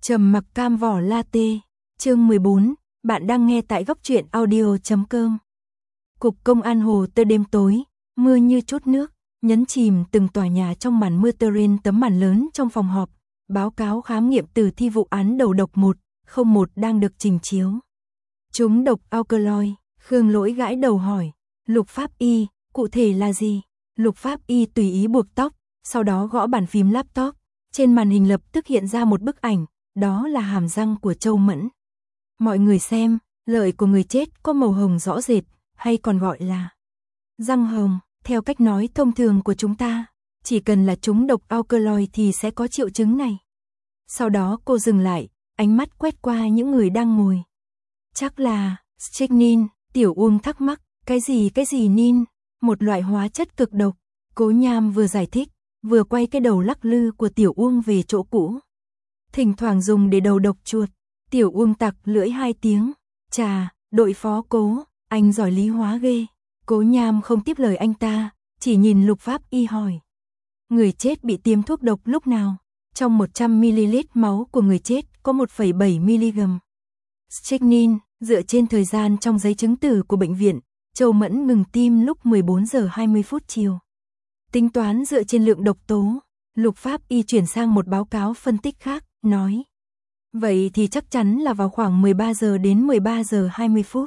Trầm mặc cam vỏ latte, chương 14, bạn đang nghe tại góc truyện audio.com. Cục công an Hồ Tơ đêm tối, mưa như chút nước, nhấn chìm từng tòa nhà trong màn mưa tơ rên tấm màn lớn trong phòng họp, báo cáo khám nghiệm tử thi vụ án đầu độc 101 đang được trình chiếu. Trúng độc alkaloid, Khương Lỗi gãi đầu hỏi, Lục Pháp Y, cụ thể là gì? Lục Pháp Y tùy ý buộc tóc, sau đó gõ bàn phím laptop, trên màn hình lập tức hiện ra một bức ảnh, đó là hàm răng của Châu Mẫn. Mọi người xem, lợi của người chết có màu hồng rõ rệt, hay còn gọi là răng hồng, theo cách nói thông thường của chúng ta, chỉ cần là trúng độc alkaloid thì sẽ có triệu chứng này. Sau đó cô dừng lại, ánh mắt quét qua những người đang ngồi. Chắc là strychnine, Tiểu Uông thắc mắc, cái gì nin, một loại hóa chất cực độc. Cố Nham vừa giải thích, vừa quay cái đầu lắc lư của Tiểu Uông về chỗ cũ. Thỉnh thoảng dùng để đầu độc chuột. Tiểu Uông tặc lưỡi 2 tiếng, chà, đội phó Cố, anh giỏi lý hóa ghê. Cố Nham không tiếp lời anh ta, chỉ nhìn Lục Pháp Y hỏi. Người chết bị tiêm thuốc độc lúc nào? Trong 100ml máu của người chết có 1,7mg strychnine, dựa trên thời gian trong giấy chứng tử của bệnh viện, Châu Mẫn ngừng tim lúc 14 giờ 20 phút chiều. Tính toán dựa trên lượng độc tố, Lục Pháp Y chuyển sang một báo cáo phân tích khác, nói. Vậy thì chắc chắn là vào khoảng 13 giờ đến 13 giờ 20 phút.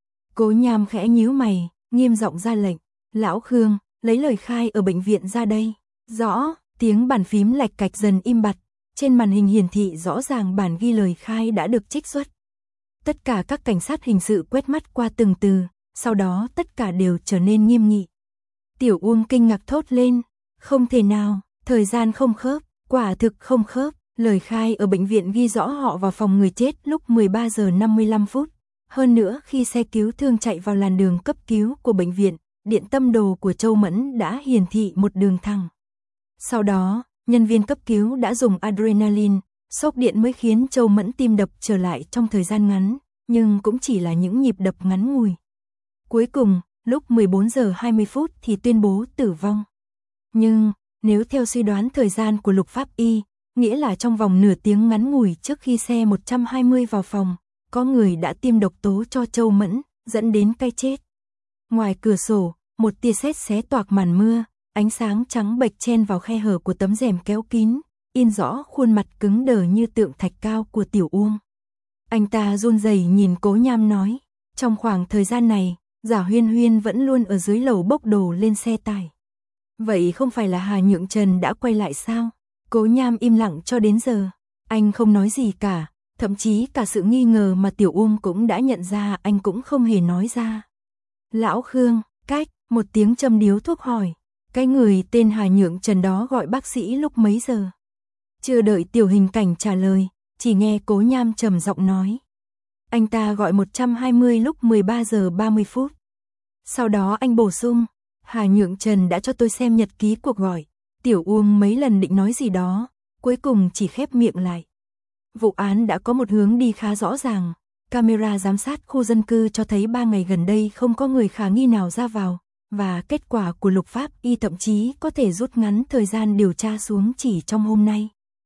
Cố Nham khẽ nhíu mày, nghiêm giọng ra lệnh. Lão Khương, lấy lời khai ở bệnh viện ra đây. Rõ, tiếng bàn phím lạch cạch dần im bặt. Trên màn hình hiển thị rõ ràng bản ghi lời khai đã được trích xuất. Tất cả các cảnh sát hình sự quét mắt qua từng từ, sau đó tất cả đều trở nên nghiêm nghị. Tiểu Uông kinh ngạc thốt lên. Không thể nào, thời gian không khớp, quả thực không khớp. Lời khai ở bệnh viện ghi rõ họ vào phòng người chết lúc 13 giờ 55 phút. Hơn nữa khi xe cứu thương chạy vào làn đường cấp cứu của bệnh viện, điện tâm đồ của Châu Mẫn đã hiển thị một đường thẳng. Sau đó, nhân viên cấp cứu đã dùng adrenaline, sốc điện mới khiến Châu Mẫn tim đập trở lại trong thời gian ngắn, nhưng cũng chỉ là những nhịp đập ngắn ngủi. Cuối cùng, lúc 14 giờ 20 phút thì tuyên bố tử vong. Nhưng, nếu theo suy đoán thời gian của Lục Pháp Y, nghĩa là trong vòng nửa tiếng ngắn ngủi trước khi xe 120 vào phòng, có người đã tiêm độc tố cho Châu Mẫn, dẫn đến cái chết. Ngoài cửa sổ, một tia sét xé toạc màn mưa, ánh sáng trắng bệch chen vào khe hở của tấm rèm kéo kín, in rõ khuôn mặt cứng đờ như tượng thạch cao của Tiểu Uông. Anh ta run rẩy nhìn Cố Nham nói, trong khoảng thời gian này, Giả Huyên Huyên vẫn luôn ở dưới lầu bốc đồ lên xe tải. Vậy không phải là Hà Nhượng Trần đã quay lại sao? Cố Nham im lặng cho đến giờ, anh không nói gì cả, thậm chí cả sự nghi ngờ mà Tiểu Uông cũng đã nhận ra anh cũng không hề nói ra. Lão Khương, một tiếng châm điếu thuốc hỏi, cái người tên Hà Nhượng Trần đó gọi bác sĩ lúc mấy giờ? Chưa đợi Tiểu Hình Cảnh trả lời, chỉ nghe Cố Nham trầm giọng nói. Anh ta gọi 120 lúc 13 giờ 30 phút. Sau đó anh bổ sung, Hà Nhượng Trần đã cho tôi xem nhật ký cuộc gọi. Tiểu Uông mấy lần định nói gì đó, cuối cùng chỉ khép miệng lại. Vụ án đã có một hướng đi khá rõ ràng. Camera giám sát khu dân cư cho thấy 3 ngày gần đây không có người khả nghi nào ra vào, và kết quả của Lục Pháp Y thậm chí có thể rút ngắn thời gian điều tra xuống chỉ trong hôm nay.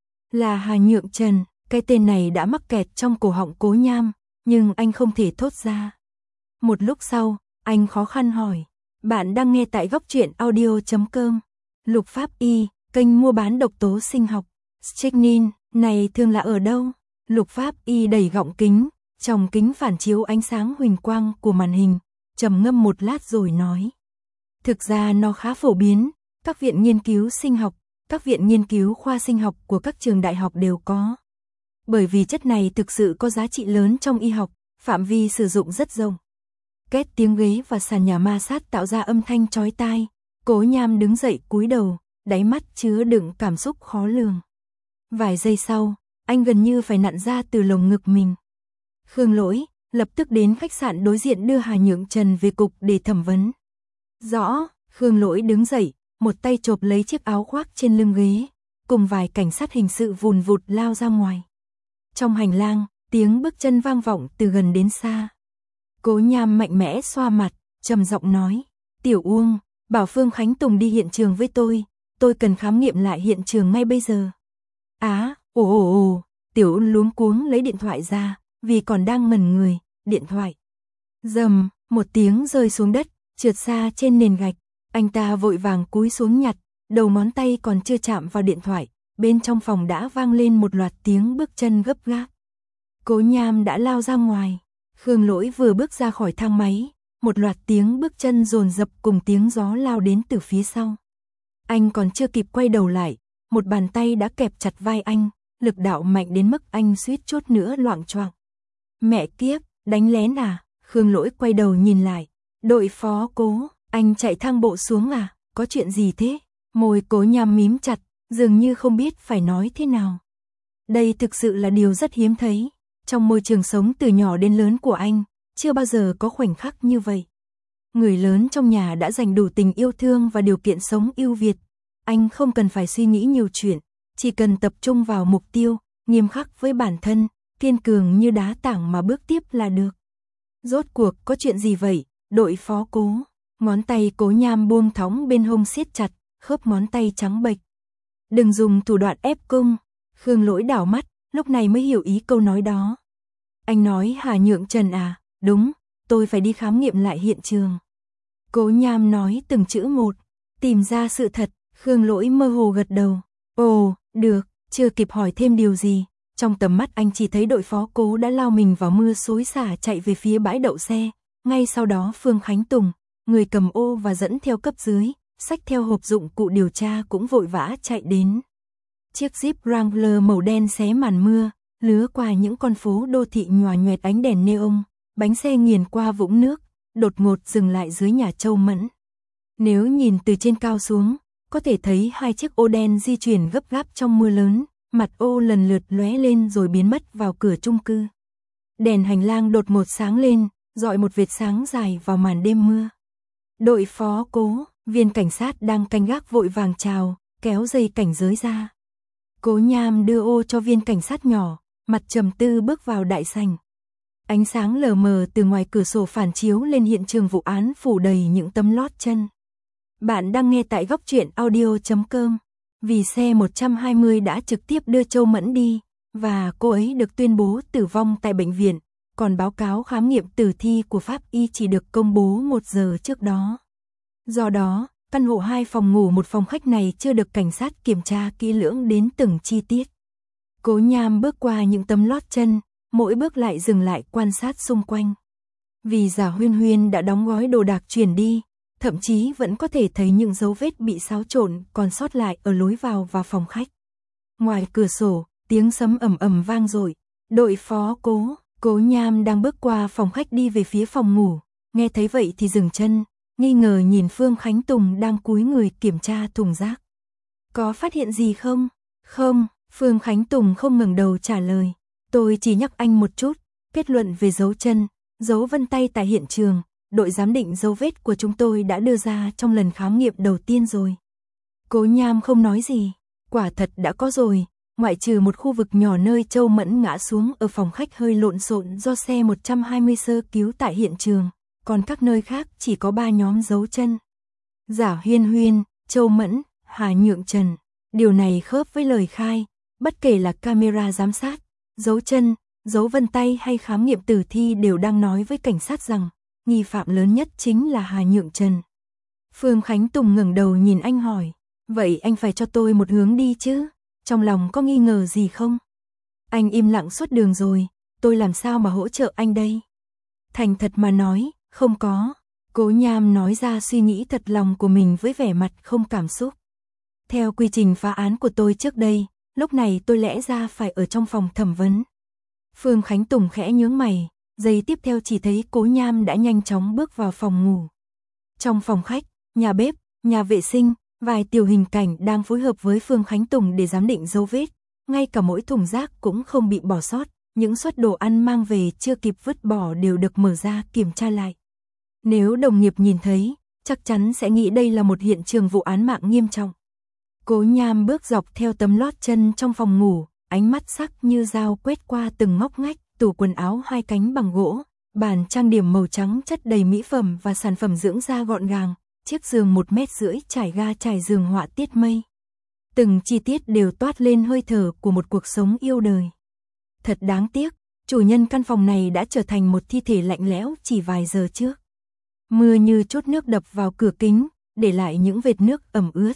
Là Hà Nhượng Trần, cái tên này đã mắc kẹt trong cổ họng Cố Nham, nhưng anh không thể thốt ra. Một lúc sau, anh khó khăn hỏi, bạn đang nghe tại góc truyện audio.com. Lục Pháp Y, kênh mua bán độc tố sinh học, strychnine, này thường là ở đâu? Lục Pháp Y đẩy gọng kính, trong kính phản chiếu ánh sáng huỳnh quang của màn hình, trầm ngâm một lát rồi nói. Thực ra nó khá phổ biến, các viện nghiên cứu sinh học, các viện nghiên cứu khoa sinh học của các trường đại học đều có. Bởi vì chất này thực sự có giá trị lớn trong y học, phạm vi sử dụng rất rộng. Két tiếng ghế và sàn nhà ma sát tạo ra âm thanh chói tai. Cố Nham đứng dậy cúi đầu, đáy mắt chứa đựng cảm xúc khó lường. Vài giây sau, anh gần như phải nặn ra từ lồng ngực mình. Khương Lỗi lập tức đến khách sạn đối diện đưa Hà Nhượng Trần về cục để thẩm vấn. Rõ, Khương Lỗi đứng dậy, một tay chộp lấy chiếc áo khoác trên lưng ghế, cùng vài cảnh sát hình sự vùn vụt lao ra ngoài. Trong hành lang, tiếng bước chân vang vọng từ gần đến xa. Cố Nham mạnh mẽ xoa mặt, trầm giọng nói, Tiểu Uông, bảo Phương Khánh Tùng đi hiện trường với tôi cần khám nghiệm lại hiện trường ngay bây giờ. Tiểu Ôn luống cuống lấy điện thoại ra, vì còn đang ngẩn người, điện thoại. Rầm, một tiếng rơi xuống đất, trượt xa trên nền gạch, anh ta vội vàng cúi xuống nhặt, đầu ngón tay còn chưa chạm vào điện thoại, bên trong phòng đã vang lên một loạt tiếng bước chân gấp gáp. Cố Nham đã lao ra ngoài, Khương Lỗi vừa bước ra khỏi thang máy, một loạt tiếng bước chân dồn dập cùng tiếng gió lao đến từ phía sau. Anh còn chưa kịp quay đầu lại, một bàn tay đã kẹp chặt vai anh, lực đạo mạnh đến mức anh suýt chút nữa loạng choạng. Mẹ kiếp, đánh lén à? Khương Lỗi quay đầu nhìn lại. Đội phó Cố, anh chạy thang bộ xuống à? Có chuyện gì thế? Môi Cố Nham mím chặt, dường như không biết phải nói thế nào. Đây thực sự là điều rất hiếm thấy. Trong môi trường sống từ nhỏ đến lớn của anh, chưa bao giờ có khoảnh khắc như vậy. Người lớn trong nhà đã dành đủ tình yêu thương và điều kiện sống ưu việt. Anh không cần phải suy nghĩ nhiều chuyện, chỉ cần tập trung vào mục tiêu, nghiêm khắc với bản thân, kiên cường như đá tảng mà bước tiếp là được. Rốt cuộc có chuyện gì vậy, đội phó Cố? Ngón tay Cố Nham buông thõng bên hông siết chặt, khớp ngón tay trắng bệch. Đừng dùng thủ đoạn ép cung. Khương Lỗi đảo mắt, lúc này mới hiểu ý câu nói đó. Anh nói Hà Nhượng Trần à? Đúng, tôi phải đi khám nghiệm lại hiện trường. Cố Nham nói từng chữ một, tìm ra sự thật. Khương Lỗi mơ hồ gật đầu. Ồ, được, chưa kịp hỏi thêm điều gì. Trong tầm mắt anh chỉ thấy đội phó Cố đã lao mình vào mưa xối xả chạy về phía bãi đậu xe. Ngay sau đó Phương Khánh Tùng, người cầm ô và dẫn theo cấp dưới, xách theo hộp dụng cụ điều tra cũng vội vã chạy đến. Chiếc Jeep Wrangler màu đen xé màn mưa, lướt qua những con phố đô thị nhòa nhoẹt ánh đèn neon, bánh xe nghiền qua vũng nước, đột ngột dừng lại dưới nhà Châu Mẫn. Nếu nhìn từ trên cao xuống, có thể thấy hai chiếc ô đen di chuyển gấp gáp trong mưa lớn, mặt ô lần lượt lóe lên rồi biến mất vào cửa chung cư. Đèn hành lang đột ngột sáng lên, rọi một vệt sáng dài vào màn đêm mưa. Đội phó Cố, viên cảnh sát đang canh gác vội vàng chào, kéo dây cảnh giới ra. Cố Nham đưa ô cho viên cảnh sát nhỏ, mặt trầm tư bước vào đại sảnh. Ánh sáng lờ mờ từ ngoài cửa sổ phản chiếu lên hiện trường vụ án phủ đầy những tấm lót chân. Bạn đang nghe tại góc truyện audio.com. Vì xe 120 đã trực tiếp đưa Châu Mẫn đi, và cô ấy được tuyên bố tử vong tại bệnh viện, còn báo cáo khám nghiệm tử thi của pháp y chỉ được công bố 1 giờ trước đó. Do đó, căn hộ 2 phòng ngủ 1 phòng khách này chưa được cảnh sát kiểm tra kỹ lưỡng đến từng chi tiết. Cố Nham bước qua những tấm lót chân, mỗi bước lại dừng lại quan sát xung quanh. Vì Giả Huyên Huyên đã đóng gói đồ đạc chuyển đi, thậm chí vẫn có thể thấy những dấu vết bị xáo trộn còn sót lại ở lối vào và phòng khách. Ngoài cửa sổ, tiếng sấm ầm ầm vang dội. Đội phó Cố Nham đang bước qua phòng khách đi về phía phòng ngủ, nghe thấy vậy thì dừng chân, nghi ngờ nhìn Phương Khánh Tùng đang cúi người kiểm tra thùng rác. Có phát hiện gì không? Không, Phương Khánh Tùng không ngẩng đầu trả lời. Tôi chỉ nhắc anh một chút, kết luận về dấu chân, dấu vân tay tại hiện trường, đội giám định dấu vết của chúng tôi đã đưa ra trong lần khám nghiệm đầu tiên rồi. Cố Nham không nói gì, quả thật đã có rồi, ngoại trừ một khu vực nhỏ nơi Châu Mẫn ngã xuống ở phòng khách hơi lộn xộn do xe 120 sơ cứu tại hiện trường, còn các nơi khác chỉ có 3 nhóm dấu chân. Giả Huyên Huyên, Châu Mẫn, Hà Nhượng Trần, điều này khớp với lời khai, bất kể là camera giám sát, dấu chân, dấu vân tay hay khám nghiệm tử thi đều đang nói với cảnh sát rằng nghi phạm lớn nhất chính là Hà Nhượng Trần. Phương Khánh Tùng ngẩng đầu nhìn anh hỏi, vậy anh phải cho tôi một hướng đi chứ, trong lòng có nghi ngờ gì không? Anh im lặng suốt đường rồi, tôi làm sao mà hỗ trợ anh đây? Thành thật mà nói, không có. Cố Nham nói ra suy nghĩ thật lòng của mình với vẻ mặt không cảm xúc. Theo quy trình phá án của tôi trước đây, lúc này tôi lẽ ra phải ở trong phòng thẩm vấn. Phương Khánh Tùng khẽ nhướng mày, giây tiếp theo chỉ thấy Cố Nham đã nhanh chóng bước vào phòng ngủ. Trong phòng khách, nhà bếp, nhà vệ sinh, vài tiểu hình cảnh đang phối hợp với Phương Khánh Tùng để giám định dấu vết, ngay cả mỗi thùng rác cũng không bị bỏ sót, những suất đồ ăn mang về chưa kịp vứt bỏ đều được mở ra kiểm tra lại. Nếu đồng nghiệp nhìn thấy, chắc chắn sẽ nghĩ đây là một hiện trường vụ án mạng nghiêm trọng. Cố Nham bước dọc theo tấm lót chân trong phòng ngủ, ánh mắt sắc như dao quét qua từng ngóc ngách, tủ quần áo 2 cánh bằng gỗ, bàn trang điểm màu trắng chất đầy mỹ phẩm và sản phẩm dưỡng da gọn gàng, chiếc giường 1,5 mét trải ga trải giường họa tiết mây. Từng chi tiết đều toát lên hơi thở của một cuộc sống yêu đời. Thật đáng tiếc, chủ nhân căn phòng này đã trở thành một thi thể lạnh lẽo chỉ vài giờ trước. Mưa như chút nước đập vào cửa kính, để lại những vệt nước ẩm ướt.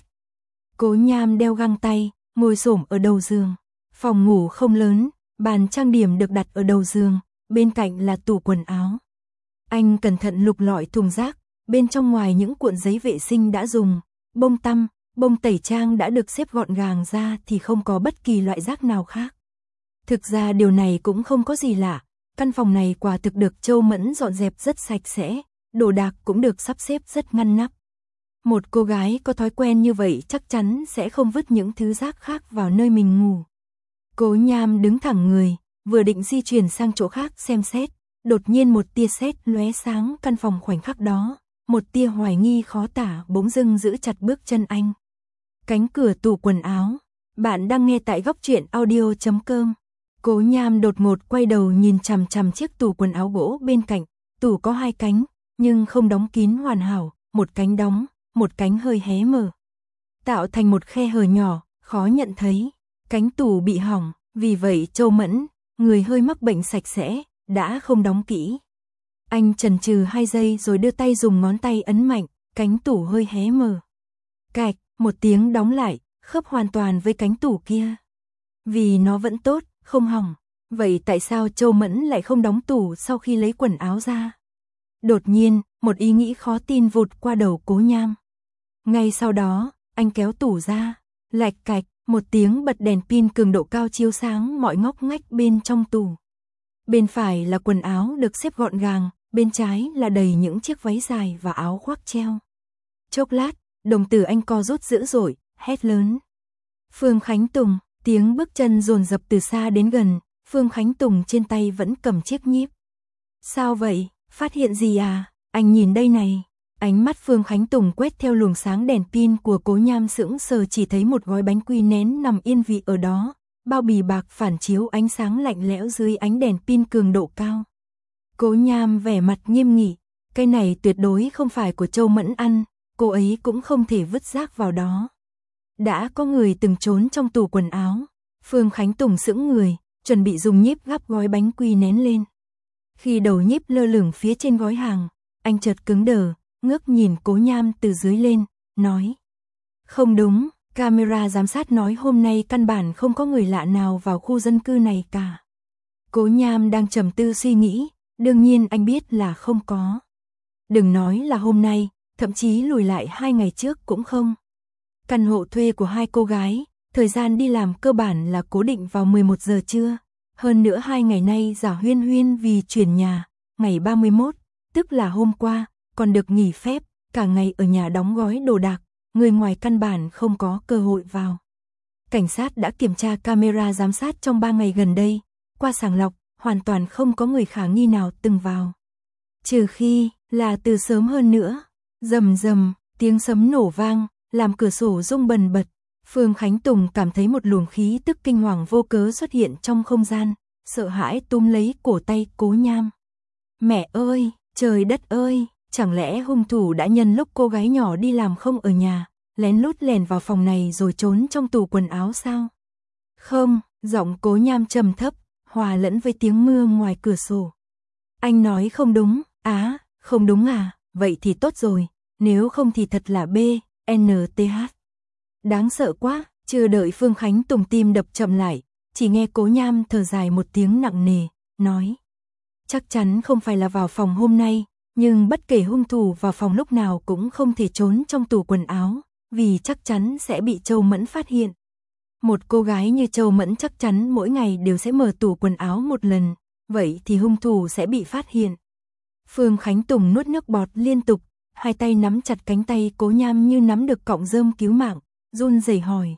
Cố Nham đeo găng tay, ngồi xổm ở đầu giường. Phòng ngủ không lớn, bàn trang điểm được đặt ở đầu giường, bên cạnh là tủ quần áo. Anh cẩn thận lục lọi thùng rác, bên trong ngoài những cuộn giấy vệ sinh đã dùng, bông tăm, bông tẩy trang đã được xếp gọn gàng ra thì không có bất kỳ loại rác nào khác. Thực ra điều này cũng không có gì lạ, căn phòng này quả thực được Châu Mẫn dọn dẹp rất sạch sẽ, đồ đạc cũng được sắp xếp rất ngăn nắp. Một cô gái có thói quen như vậy chắc chắn sẽ không vứt những thứ rác khác vào nơi mình ngủ. Cố Nham đứng thẳng người, vừa định di chuyển sang chỗ khác xem xét, đột nhiên một tia sét lóe sáng căn phòng khoảnh khắc đó, một tia hoài nghi khó tả bỗng dưng giữ chặt bước chân anh. Cánh cửa tủ quần áo, bạn đang nghe tại góc truyện audio.com. Cố Nham đột ngột quay đầu nhìn chằm chằm chiếc tủ quần áo gỗ bên cạnh, tủ có 2 cánh, nhưng không đóng kín hoàn hảo, một cánh đóng, một cánh hơi hé mở, tạo thành một khe hở nhỏ, khó nhận thấy. Cánh tủ bị hỏng, vì vậy Châu Mẫn, người hơi mắc bệnh sạch sẽ, đã không đóng kỹ. Anh chần chừ 2 giây rồi đưa tay dùng ngón tay ấn mạnh, cánh tủ hơi hé mở. Cạch, một tiếng đóng lại, khớp hoàn toàn với cánh tủ kia. Vì nó vẫn tốt, không hỏng. Vậy tại sao Châu Mẫn lại không đóng tủ sau khi lấy quần áo ra? Đột nhiên, một ý nghĩ khó tin vụt qua đầu Cố Nham. Ngay sau đó, anh kéo tủ ra, lạch cạch, một tiếng bật đèn pin cường độ cao chiếu sáng mọi ngóc ngách bên trong tủ. Bên phải là quần áo được xếp gọn gàng, bên trái là đầy những chiếc váy dài và áo khoác treo. Chốc lát, đồng tử anh co rút dữ dội, hét lớn. Phương Khánh Tùng, tiếng bước chân dồn dập từ xa đến gần, Phương Khánh Tùng trên tay vẫn cầm chiếc nhíp. Sao vậy, phát hiện gì à, anh nhìn đây này. Ánh mắt Phương Khánh Tùng quét theo luồng sáng đèn pin của Cố Nham sững sờ chỉ thấy một gói bánh quy nén nằm yên vị ở đó, bao bì bạc phản chiếu ánh sáng lạnh lẽo dưới ánh đèn pin cường độ cao. Cố Nham vẻ mặt nghiêm nghị, cái này tuyệt đối không phải của Châu Mẫn ăn, cô ấy cũng không thể vứt rác vào đó. Đã có người từng trốn trong tủ quần áo. Phương Khánh Tùng sững người, chuẩn bị dùng nhíp gắp gói bánh quy nén lên. Khi đầu nhíp lơ lửng phía trên gói hàng, anh chợt cứng đờ, ngước nhìn Cố Nham từ dưới lên, nói. Không đúng, camera giám sát nói hôm nay căn bản không có người lạ nào vào khu dân cư này cả. Cố Nham đang trầm tư suy nghĩ, đương nhiên anh biết là không có. Đừng nói là hôm nay, thậm chí lùi lại 2 ngày trước cũng không. Căn hộ thuê của 2 cô gái, thời gian đi làm cơ bản là cố định vào 11 giờ trưa. Hơn nữa 2 ngày nay Giả Huyên Huyên vì chuyển nhà, ngày 31, tức là hôm qua, còn được nghỉ phép, cả ngày ở nhà đóng gói đồ đạc, người ngoài căn bản không có cơ hội vào. Cảnh sát đã kiểm tra camera giám sát trong 3 ngày gần đây, qua sàng lọc, hoàn toàn không có người khả nghi nào từng vào. Trừ khi là từ sớm hơn nữa. Rầm rầm, tiếng sấm nổ vang, làm cửa sổ rung bần bật. Phương Khánh Tùng cảm thấy một luồng khí tức kinh hoàng vô cớ xuất hiện trong không gian, sợ hãi túm lấy cổ tay Cố Nham. Mẹ ơi, trời đất ơi, chẳng lẽ hung thủ đã nhân lúc cô gái nhỏ đi làm không ở nhà, lén lút lèn vào phòng này rồi trốn trong tủ quần áo sao? Không, giọng Cố Nham trầm thấp, hòa lẫn với tiếng mưa ngoài cửa sổ. Anh nói không đúng, không đúng à, vậy thì tốt rồi, nếu không thì thật là BNTH. Đáng sợ quá, chưa đợi Phương Khánh Tùng tim đập chậm lại, chỉ nghe Cố Nham thở dài một tiếng nặng nề, nói. Chắc chắn không phải là vào phòng hôm nay, nhưng bất kể hung thủ vào phòng lúc nào cũng không thể trốn trong tủ quần áo, vì chắc chắn sẽ bị Châu Mẫn phát hiện. Một cô gái như Châu Mẫn chắc chắn mỗi ngày đều sẽ mở tủ quần áo một lần, vậy thì hung thủ sẽ bị phát hiện. Phương Khánh Tùng nuốt nước bọt liên tục, 2 tay nắm chặt cánh tay Cố Nham như nắm được cọng rơm cứu mạng, run rẩy hỏi.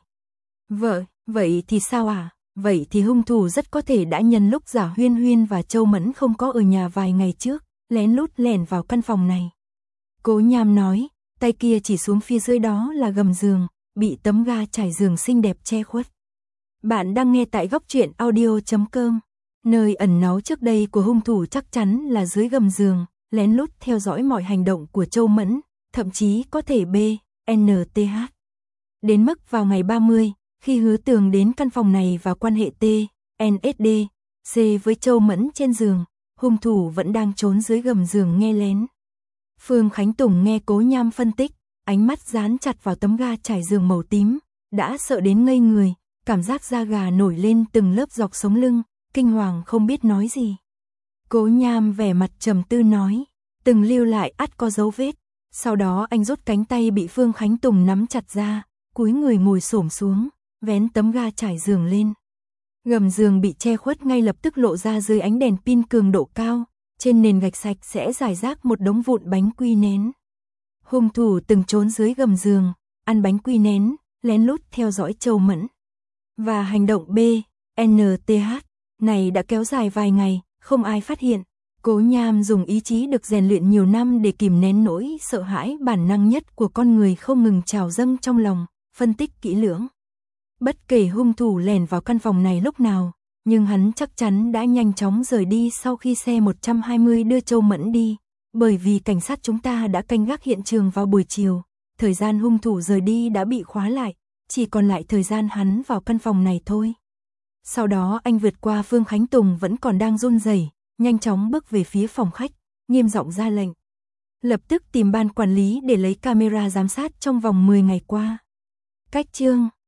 Vậy thì sao à? Vậy thì hung thủ rất có thể đã nhân lúc Giả Huyên Huyên và Châu Mẫn không có ở nhà vài ngày trước, lén lút lẻn vào căn phòng này. Cố Nham nói, tay kia chỉ xuống phía dưới đó là gầm giường, bị tấm ga trải giường xinh đẹp che khuất. Bạn đang nghe tại góc truyện audio.com. Nơi ẩn náu trước đây của hung thủ chắc chắn là dưới gầm giường, lén lút theo dõi mọi hành động của Châu Mẫn, thậm chí có thể BNTH. Đến mức vào ngày 30, khi Hứa Tường đến căn phòng này và quan hệ TNSD, C với Châu Mẫn trên giường, hung thủ vẫn đang trốn dưới gầm giường nghe lén. Phương Khánh Tùng nghe Cố Nham phân tích, ánh mắt dán chặt vào tấm ga trải giường màu tím, đã sợ đến ngây người, cảm giác da gà nổi lên từng lớp dọc sống lưng, kinh hoàng không biết nói gì. Cố Nham vẻ mặt trầm tư nói, từng lưu lại ắt có dấu vết. Sau đó anh rút cánh tay bị Phương Khánh Tùng nắm chặt ra, cúi người ngồi xổm xuống, vén tấm ga trải giường lên. Gầm giường bị che khuất ngay lập tức lộ ra dưới ánh đèn pin cường độ cao, trên nền gạch sạch sẽ rải rác một đống vụn bánh quy nén. Hung thủ từng trốn dưới gầm giường, ăn bánh quy nén, lén lút theo dõi Châu Mẫn. Và hành động B, NTH, này đã kéo dài vài ngày, không ai phát hiện. Cố Nham dùng ý chí được rèn luyện nhiều năm để kìm nén nỗi sợ hãi bản năng nhất của con người không ngừng trào dâng trong lòng, phân tích kỹ lưỡng. Bất kể hung thủ lẻn vào căn phòng này lúc nào, nhưng hắn chắc chắn đã nhanh chóng rời đi sau khi xe 120 đưa Châu Mẫn đi, bởi vì cảnh sát chúng ta đã canh gác hiện trường vào buổi chiều, thời gian hung thủ rời đi đã bị khóa lại, chỉ còn lại thời gian hắn vào căn phòng này thôi. Sau đó anh vượt qua Phương Khánh Tùng vẫn còn đang run rẩy, nhanh chóng bước về phía phòng khách, nghiêm giọng ra lệnh. Lập tức tìm ban quản lý để lấy camera giám sát trong vòng 10 ngày qua. Cách chương